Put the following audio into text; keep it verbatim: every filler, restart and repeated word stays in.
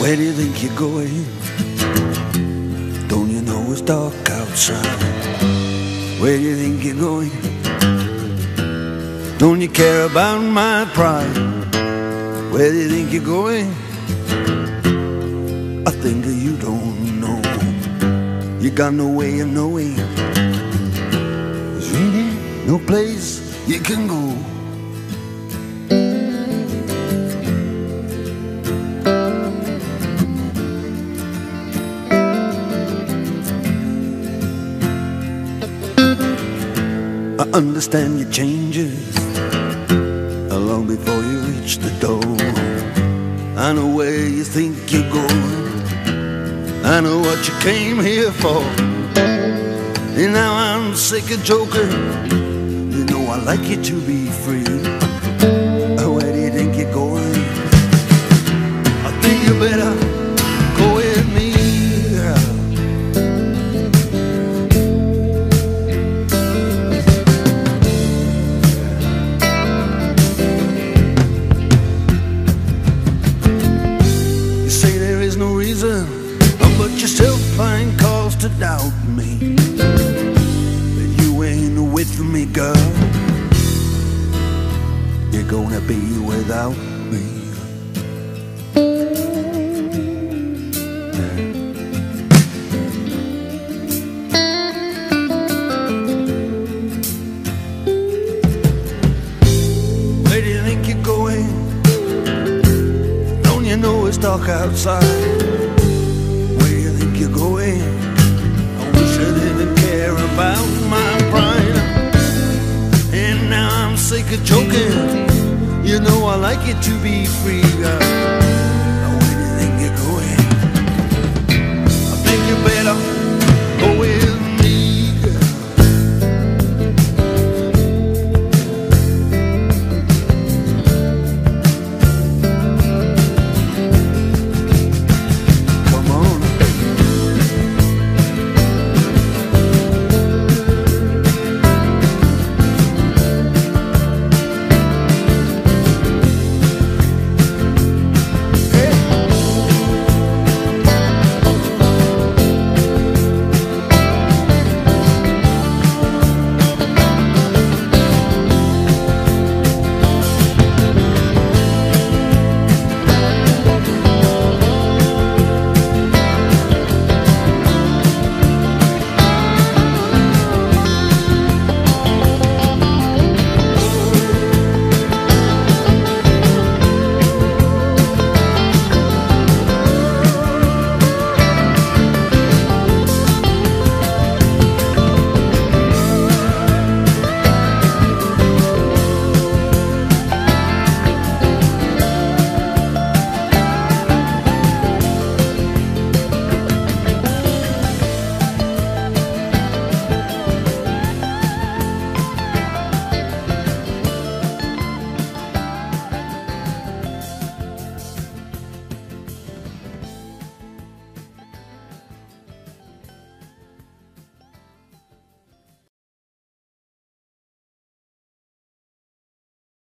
Where do you think you're going? Don't you know it's dark outside? Where do you think you're going? Don't you care about my pride? Where do you think you're going? I think you don't know. You got no way of knowing. There's really no place you can go. I understand your changes long before you reach the door. I know where you think you're going. I know what you came here for. And now I'm sick of joking. You know I like you to be free. Where do you think you're going? I think you better go with me. No reason, but you still find cause to doubt me. That you ain't with me, girl. You're gonna be without me. Where do you think you're going? Don't you know it's dark outside? Where do you think you're going? I wish I didn't care about my pride. And now I'm sick of joking. You know I like it to be free, girl.